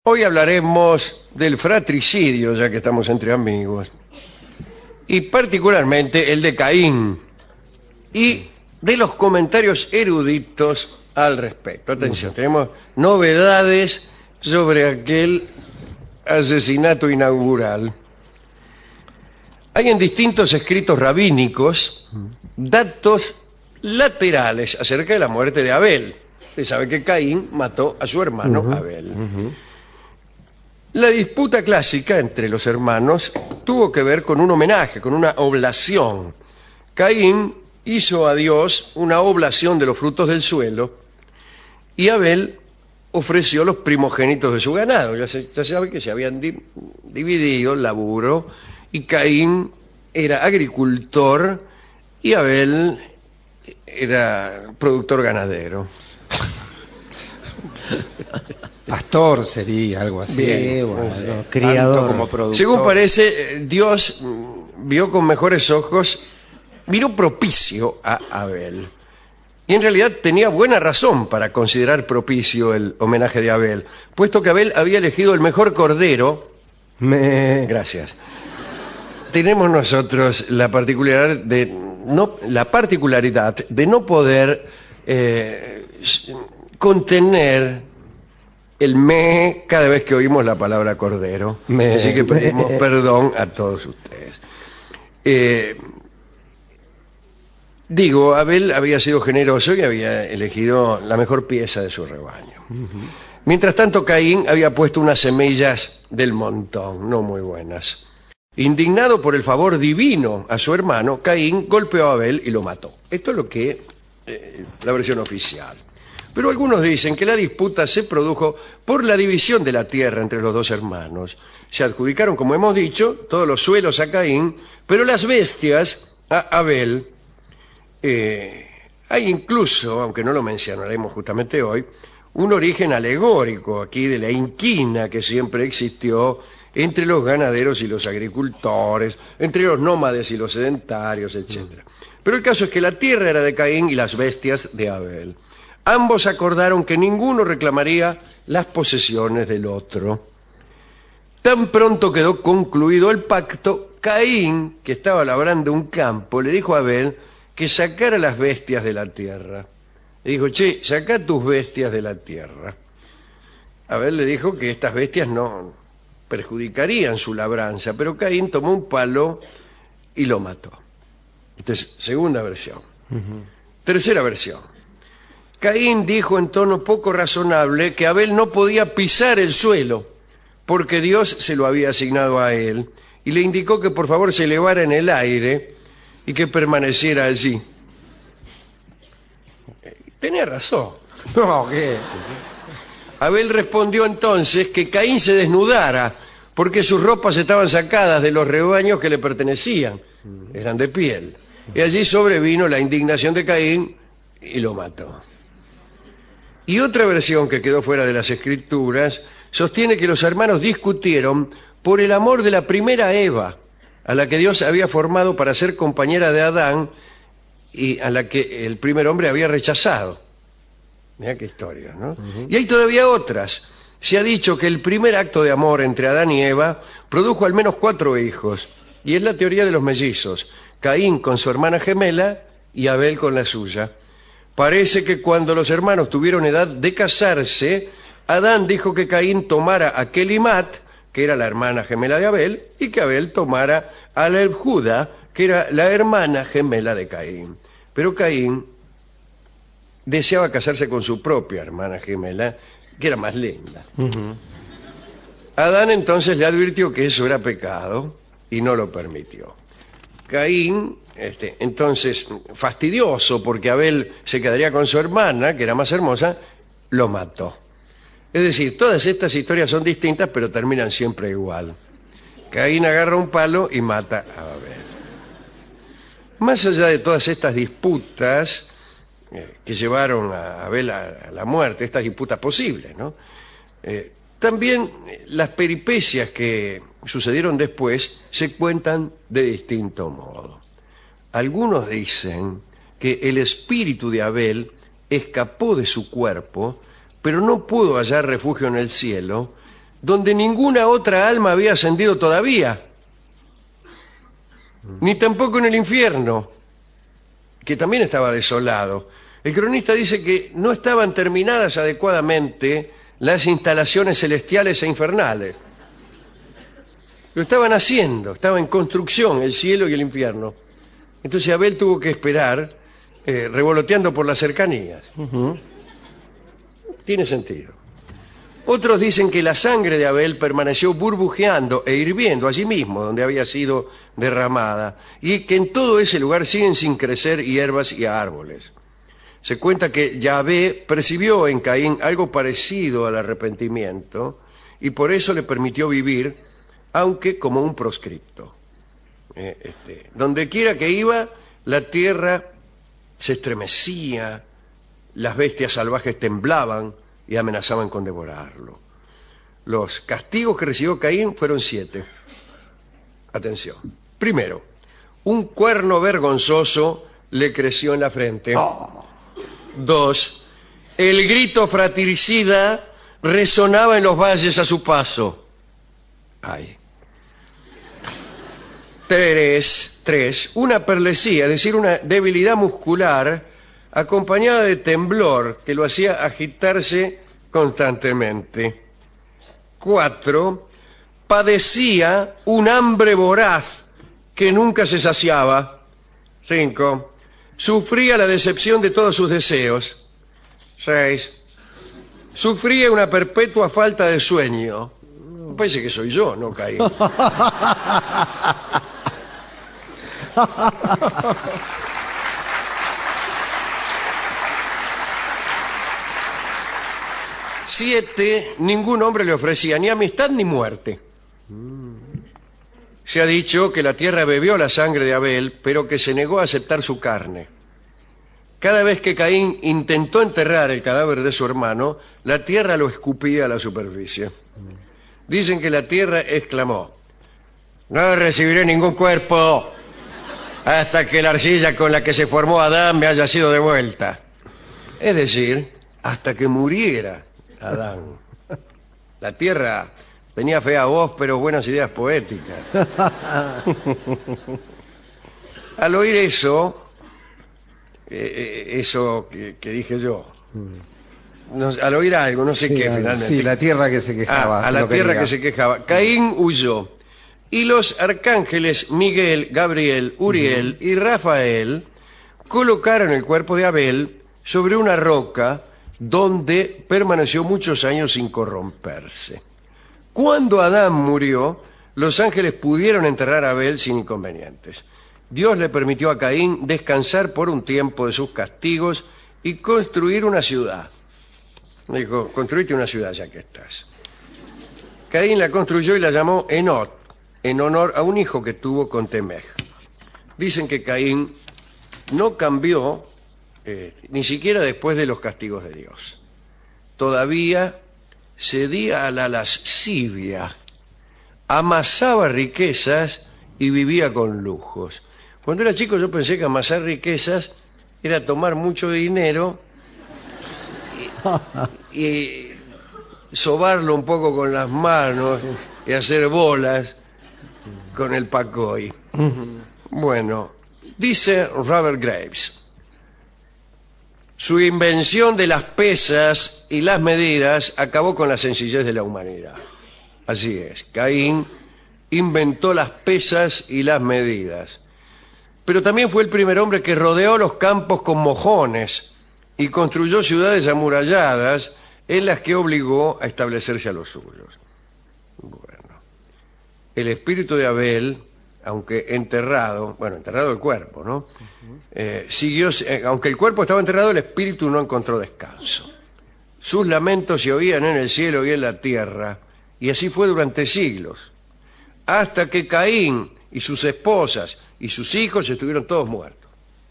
Hoy hablaremos del fratricidio, ya que estamos entre amigos, y particularmente el de Caín, y de los comentarios eruditos al respecto. Atención, tenemos novedades sobre aquel asesinato inaugural. Hay en distintos escritos rabínicos datos laterales acerca de la muerte de Abel. Usted sabe que Caín mató a su hermano Abel. La disputa clásica entre los hermanos tuvo que ver con un homenaje, con una oblación. Caín hizo a Dios una oblación de los frutos del suelo y Abel ofreció los primogénitos de su ganado. Ya se sabe que se habían dividido el laburo y Caín era agricultor y Abel era productor ganadero. Pastor sería, algo así. Bien, Bueno, criador. tanto como productor. Según parece, Dios vio con mejores ojos, miró propicio a Abel. Y en realidad tenía buena razón para considerar propicio el homenaje de Abel, puesto que Abel había elegido el mejor cordero. Gracias. Tenemos nosotros la particularidad de no poder contener el me cada vez que oímos la palabra cordero. Así que pedimos perdón a todos ustedes. Abel había sido generoso y había elegido la mejor pieza de su rebaño. Mientras tanto, Caín había puesto unas semillas del montón, no muy buenas. Indignado por el favor divino a su hermano, Caín golpeó a Abel y lo mató. Esto es lo que la versión oficial. Pero algunos dicen que la disputa se produjo por la división de la tierra entre los dos hermanos. Se adjudicaron, como hemos dicho, todos los suelos a Caín, pero las bestias a Abel. Hay incluso, aunque no lo mencionaremos justamente hoy, un origen alegórico aquí de la inquina que siempre existió entre los ganaderos y los agricultores, entre los nómades y los sedentarios, etc. Pero el caso es que la tierra era de Caín y las bestias de Abel. Ambos acordaron que ninguno reclamaría las posesiones del otro. Tan pronto quedó concluido el pacto, Caín, que estaba labrando un campo, le dijo a Abel que sacara las bestias de la tierra. Le dijo: che, sacá tus bestias de la tierra. Abel le dijo que estas bestias no perjudicarían su labranza, pero Caín tomó un palo y lo mató. Esta es segunda versión. Tercera versión. Caín dijo en tono poco razonable que Abel no podía pisar el suelo porque Dios se lo había asignado a él y le indicó que por favor se elevara en el aire y que permaneciera allí. Tenía razón. No, ¿qué? Abel respondió entonces que Caín se desnudara porque sus ropas estaban sacadas de los rebaños que le pertenecían, eran de piel. Y allí sobrevino la indignación de Caín y lo mató. Y otra versión que quedó fuera de las escrituras sostiene que los hermanos discutieron por el amor de la primera Eva, a la que Dios había formado para ser compañera de Adán y a la que el primer hombre había rechazado. Mirá qué historia, ¿no? Y hay todavía otras. Se ha dicho que el primer acto de amor entre Adán y Eva produjo al menos 4 hijos, y es la teoría de los mellizos: Caín con su hermana gemela y Abel con la suya. Parece que cuando los hermanos tuvieron edad de casarse, Adán dijo que Caín tomara a Kelimat, que era la hermana gemela de Abel, y que Abel tomara a Judá, que era la hermana gemela de Caín. Pero Caín deseaba casarse con su propia hermana gemela, que era más linda. Adán entonces le advirtió que eso era pecado y no lo permitió. Caín, entonces, fastidioso porque Abel se quedaría con su hermana, que era más hermosa, lo mató. Es decir, todas estas historias son distintas, pero terminan siempre igual. Caín agarra un palo y mata a Abel. Más allá de todas estas disputas que llevaron a Abel a la muerte, estas disputas posibles, ¿no? También las peripecias que sucedieron después se cuentan de distinto modo. Algunos dicen que el espíritu de Abel escapó de su cuerpo, pero no pudo hallar refugio en el cielo, donde ninguna otra alma había ascendido todavía, ni tampoco en el infierno, que también estaba desolado. El cronista dice que no estaban terminadas adecuadamente las instalaciones celestiales e infernales. Lo estaban haciendo, estaba en construcción el cielo y el infierno. Entonces Abel tuvo que esperar, revoloteando por las cercanías. Tiene sentido. Otros dicen que la sangre de Abel permaneció burbujeando e hirviendo allí mismo, donde había sido derramada, y que en todo ese lugar siguen sin crecer hierbas y árboles. Se cuenta que Yahvé percibió en Caín algo parecido al arrepentimiento y por eso le permitió vivir, aunque como un proscripto. Donde quiera que iba, la tierra se estremecía, las bestias salvajes temblaban y amenazaban con devorarlo. Los castigos que recibió Caín fueron 7. Atención. Primero, un cuerno vergonzoso le creció en la frente. 2. El grito fratricida resonaba en los valles a su paso. Ay. 3. Una perlesía, es decir, una debilidad muscular acompañada de temblor que lo hacía agitarse constantemente. 4. Padecía un hambre voraz que nunca se saciaba. 5. Sufría la decepción de todos sus deseos. 6. Sufría una perpetua falta de sueño. Me parece que soy yo, no Caín. 7. Ningún hombre le ofrecía ni amistad ni muerte. Se ha dicho que la tierra bebió la sangre de Abel, pero que se negó a aceptar su carne. Cada vez que Caín intentó enterrar el cadáver de su hermano, la tierra lo escupía a la superficie. Dicen que la tierra exclamó: no recibiré ningún cuerpo hasta que la arcilla con la que se formó Adán me haya sido devuelta. Es decir, hasta que muriera Adán. La tierra tenía fea voz, pero buenas ideas poéticas. Al oír eso, que dije yo, al oír algo, no sé qué finalmente. Sí, la tierra que se quejaba. A la tierra que se quejaba. Caín huyó. Y los arcángeles Miguel, Gabriel, Uriel y Rafael colocaron el cuerpo de Abel sobre una roca donde permaneció muchos años sin corromperse. Cuando Adán murió, los ángeles pudieron enterrar a Abel sin inconvenientes. Dios le permitió a Caín descansar por un tiempo de sus castigos y construir una ciudad. Dijo: construite una ciudad ya que estás. Caín la construyó y la llamó Enot, en honor a un hijo que tuvo con Temej. Dicen que Caín no cambió ni siquiera después de los castigos de Dios. Todavía cedía a la lascivia, amasaba riquezas y vivía con lujos. Cuando era chico yo pensé que amasar riquezas era tomar mucho dinero y sobarlo un poco con las manos y hacer bolas con el pacoy. Bueno, dice Robert Graves: su invención de las pesas y las medidas acabó con la sencillez de la humanidad. Así es, Caín inventó las pesas y las medidas. Pero también fue el primer hombre que rodeó los campos con mojones y construyó ciudades amuralladas en las que obligó a establecerse a los suyos. Bueno, el espíritu de Abel, aunque enterrado, bueno, enterrado el cuerpo, ¿no? Siguió, aunque el cuerpo estaba enterrado, el espíritu no encontró descanso. Sus lamentos se oían en el cielo y en la tierra, y así fue durante siglos, hasta que Caín y sus esposas y sus hijos estuvieron todos muertos.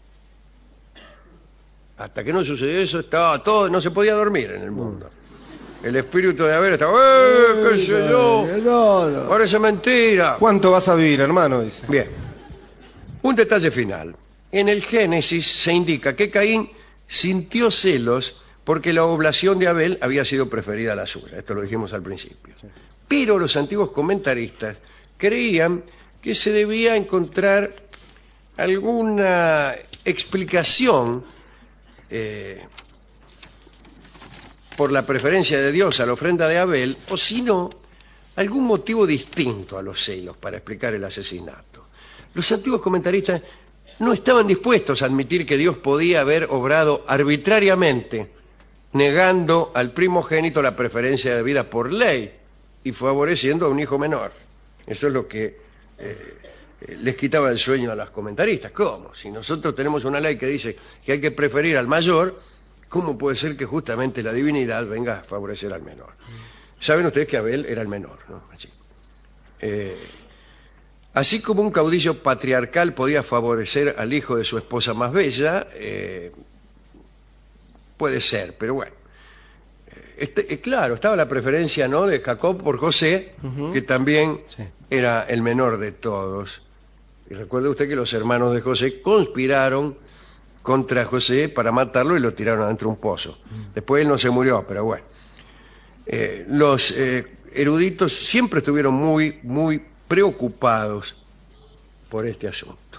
Hasta que no sucedió eso, estaba todo, no se podía dormir en el mundo. El espíritu de Abel estaba: qué sé yo, parece mentira. ¿Cuánto vas a vivir, hermano? Dice. Bien. Un detalle final. En el Génesis se indica que Caín sintió celos porque la oblación de Abel había sido preferida a la suya. Esto lo dijimos al principio. pero los antiguos comentaristas creían que se debía encontrar alguna explicación por la preferencia de Dios a la ofrenda de Abel, o si no, algún motivo distinto a los celos para explicar el asesinato. Los antiguos comentaristas no estaban dispuestos a admitir que Dios podía haber obrado arbitrariamente, negando al primogénito la preferencia de vida por ley y favoreciendo a un hijo menor. Eso es lo que les quitaba el sueño a los comentaristas. ¿Cómo? Si nosotros tenemos una ley que dice que hay que preferir al mayor, ¿cómo puede ser que justamente la divinidad venga a favorecer al menor? Saben ustedes que Abel era el menor, ¿no? Así como un caudillo patriarcal podía favorecer al hijo de su esposa más bella, puede ser, pero bueno. Claro, estaba la preferencia, ¿no?, de Jacob por José, que también era el menor de todos. Y recuerde usted que los hermanos de José conspiraron contra José para matarlo y lo tiraron adentro de un pozo. Después él no se murió, pero bueno. Los eruditos siempre estuvieron muy preocupados por este asunto.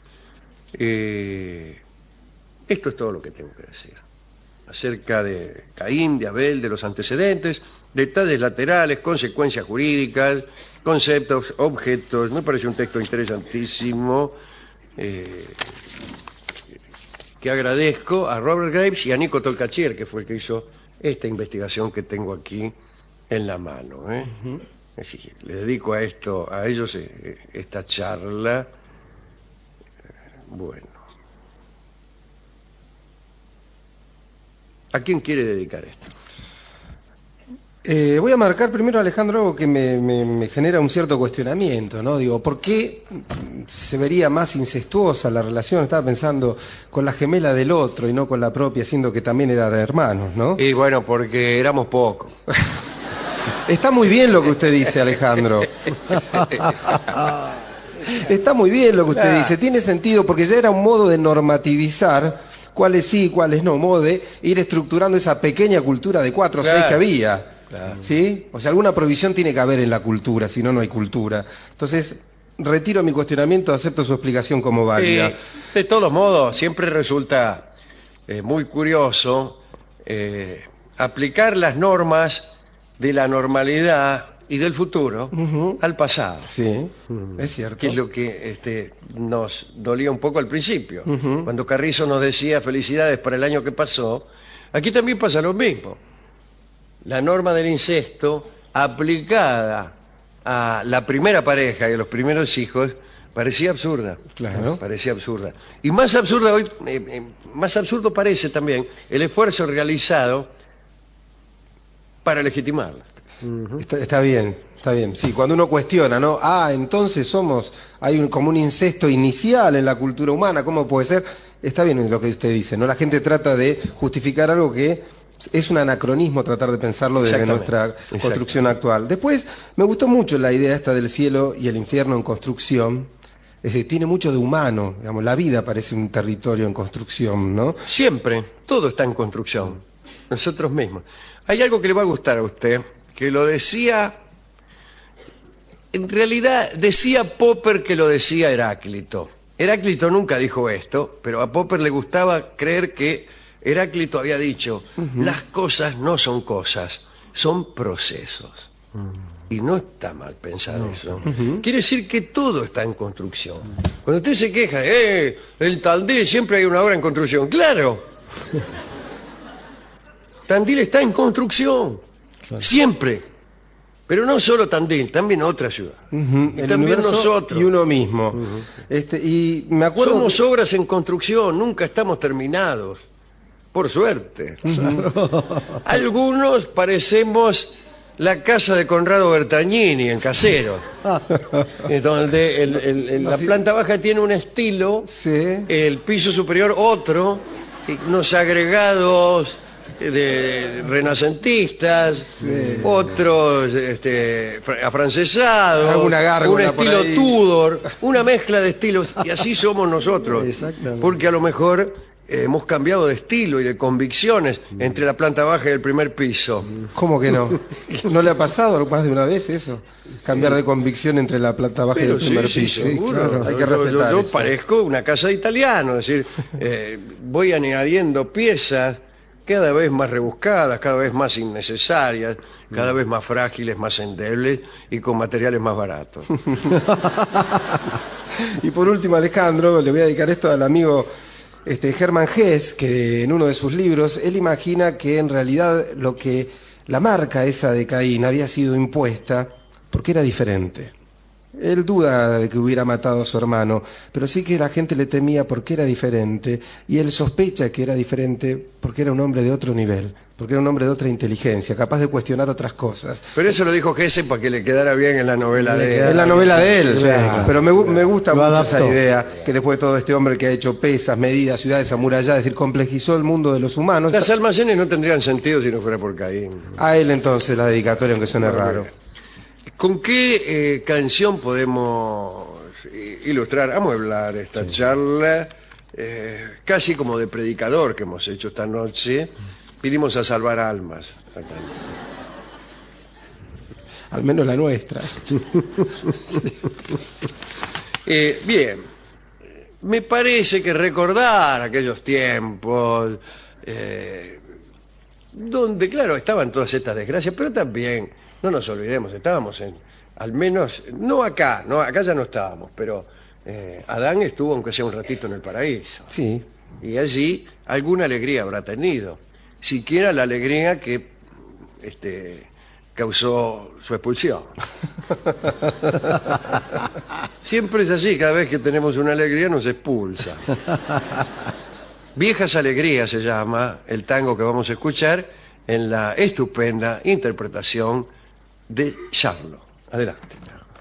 Esto es todo lo que tengo que decir acerca de Caín, de Abel, de los antecedentes, detalles laterales, consecuencias jurídicas, conceptos, objetos. Me parece un texto interesantísimo que agradezco a Robert Graves y a Nico Tolkachier, que fue el que hizo esta investigación que tengo aquí en la mano. Así que le dedico a ellos esta charla. Bueno. ¿A quién quiere dedicar esto? Voy a marcar primero, Alejandro, algo que me genera un cierto cuestionamiento, ¿no? Digo, ¿por qué se vería más incestuosa la relación? Estaba pensando con la gemela del otro y no con la propia, siendo que también eran hermanos, ¿no? Y bueno, porque éramos pocos. Está muy bien lo que usted dice, Alejandro. Está muy bien lo que usted dice. Tiene sentido porque ya era un modo de normativizar cuáles sí y cuáles no, modo de ir estructurando esa pequeña cultura de 4 o 6 que había. Claro. ¿Sí? O sea, alguna provisión tiene que haber en la cultura, si no, no hay cultura. Entonces, retiro mi cuestionamiento, acepto su explicación como válida. De todos modos, siempre resulta muy curioso aplicar las normas de la normalidad y del futuro al pasado. Sí, es cierto. Que es lo que nos dolía un poco al principio. Cuando Carrizo nos decía felicidades para el año que pasó, aquí también pasa lo mismo. La norma del incesto aplicada a la primera pareja y a los primeros hijos parecía absurda. Claro. Parecía absurda. Y más absurda hoy, más absurdo parece también el esfuerzo realizado para legitimarla. Está bien, está bien. Sí, cuando uno cuestiona, ¿no? Entonces hay como un incesto inicial en la cultura humana, ¿cómo puede ser? Está bien lo que usted dice, ¿no? La gente trata de justificar algo que es un anacronismo tratar de pensarlo desde nuestra construcción actual. Después, me gustó mucho la idea esta del cielo y el infierno en construcción. Es decir, tiene mucho de humano, digamos, la vida parece un territorio en construcción, ¿no? Siempre, todo está en construcción, nosotros mismos. Hay algo que le va a gustar a usted, que lo decía, en realidad decía Popper que lo decía Heráclito. Heráclito nunca dijo esto, pero a Popper le gustaba creer que Heráclito había dicho, las cosas no son cosas, son procesos. Y no está mal pensar eso. Quiere decir que todo está en construcción. Cuando usted se queja, el Tandil siempre hay una obra en construcción. ¡Claro! Tandil está en construcción. Claro. Siempre. Pero no solo Tandil, también otra ciudad. Y también nosotros. Y uno mismo. Y me acuerdo... Somos obras en construcción, nunca estamos terminados. Por suerte. Algunos parecemos la casa de Conrado Bertagnini en Caseros, donde la planta baja tiene un estilo, el piso superior otro, unos agregados de renacentistas, otros afrancesados, un estilo Tudor, una mezcla de estilos, y así somos nosotros, porque a lo mejor hemos cambiado de estilo y de convicciones entre la planta baja y el primer piso. ¿Cómo que no? ¿No le ha pasado más de una vez eso? Cambiar de convicción entre la planta baja y el primer piso. Seguro. Claro, hay que Yo respetar eso. parezco una casa de italiano, es decir, voy añadiendo piezas cada vez más rebuscadas, cada vez más innecesarias, cada vez más frágiles, más endebles y con materiales más baratos. Y por último, Alejandro, le voy a dedicar esto al amigo Hermann Hesse, que en uno de sus libros, él imagina que en realidad la marca esa de Caín había sido impuesta porque era diferente. Él duda de que hubiera matado a su hermano, pero sí que la gente le temía porque era diferente, y él sospecha que era diferente porque era un hombre de otro nivel, porque era un hombre de otra inteligencia, capaz de cuestionar otras cosas. Pero eso lo dijo Hesse para que le quedara bien en la novela de él. En la novela de él, Claro. pero me gusta Lo mucho adaptó. esa idea, que después de todo este hombre que ha hecho pesas, medidas, ciudades amuralladas, es decir, complejizó el mundo de los humanos. Las almacenes no tendrían sentido si no fuera por Caín. A él entonces la dedicatoria, aunque suene raro. ¿Con qué canción podemos ilustrar, amueblar esta charla, casi como de predicador que hemos hecho esta noche? Vinimos a salvar almas. Al menos la nuestra. Bien, me parece que recordar aquellos tiempos donde, claro, estaban todas estas desgracias, pero también, no nos olvidemos, estábamos al menos, acá ya no estábamos, pero Adán estuvo, aunque sea un ratito, en el paraíso. Sí. Y allí alguna alegría habrá tenido, siquiera la alegría que causó su expulsión. Siempre es así, cada vez que tenemos una alegría nos expulsa. Viejas Alegrías se llama el tango que vamos a escuchar en la estupenda interpretación de Charlo. Adelante.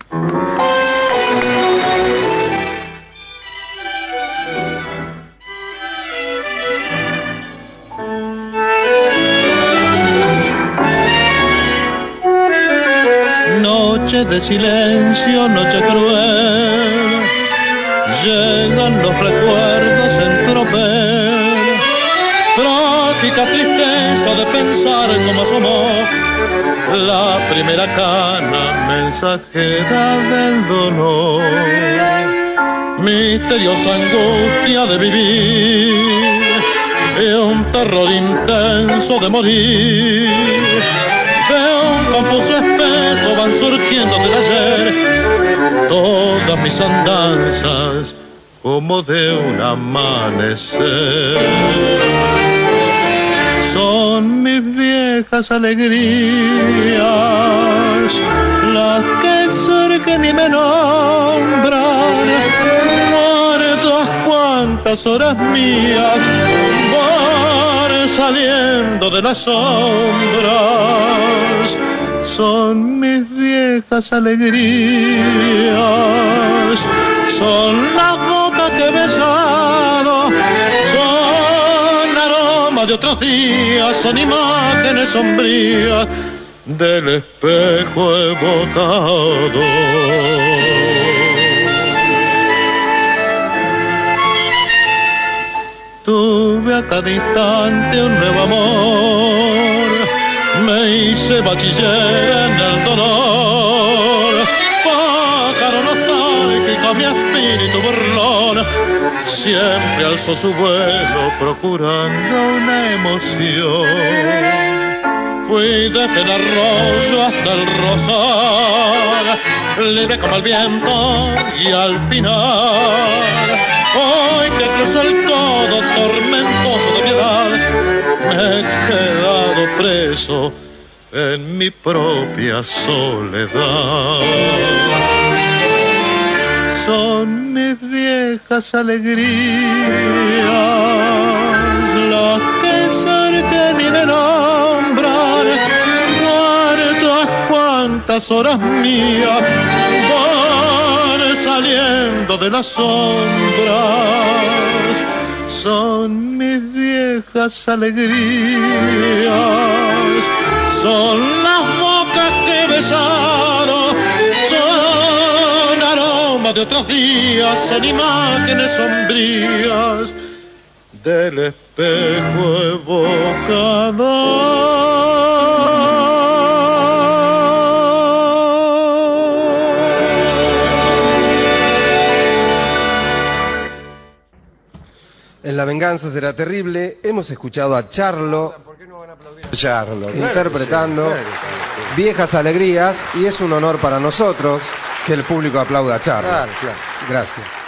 Noche de silencio, noche cruel, llegan los recuerdos en tropel, trágica tristeza de pensar cómo somos, la primera cana mensajera del dolor, misteriosa angustia de vivir, y un terror intenso de morir. Confuso espejo van surgiendo del ayer todas mis andanzas como de un amanecer. Son mis viejas alegrías las que surgen y me nombran, guardas cuantas horas mías van saliendo de las sombras. Son mis viejas alegrías, son las bocas que he besado, son aroma de otros días, son imágenes sombrías del espejo evocado. Tuve a cada instante un nuevo amor, me hice bachiller en el dolor, pájaro nostálgico mi espíritu burlón, siempre alzó su vuelo procurando una emoción. Fui desde el arroyo hasta el rosal, libre como el viento y al final, hoy que cruzo el codo tormentoso de piedad, me he quedado preso en mi propia soledad. Son mis viejas alegrías las que surgen y me nombran, guardas cuantas horas mías van saliendo de las sombras. Son mis viejas alegrías, son las bocas que he besado, son aromas de otros días, son imágenes sombrías del espejo evocada. En La venganza será terrible hemos escuchado a Charlo Charlo, interpretando claro que sí. Viejas Alegrías, y es un honor para nosotros que el público aplauda a Charlo. Claro, claro. Gracias.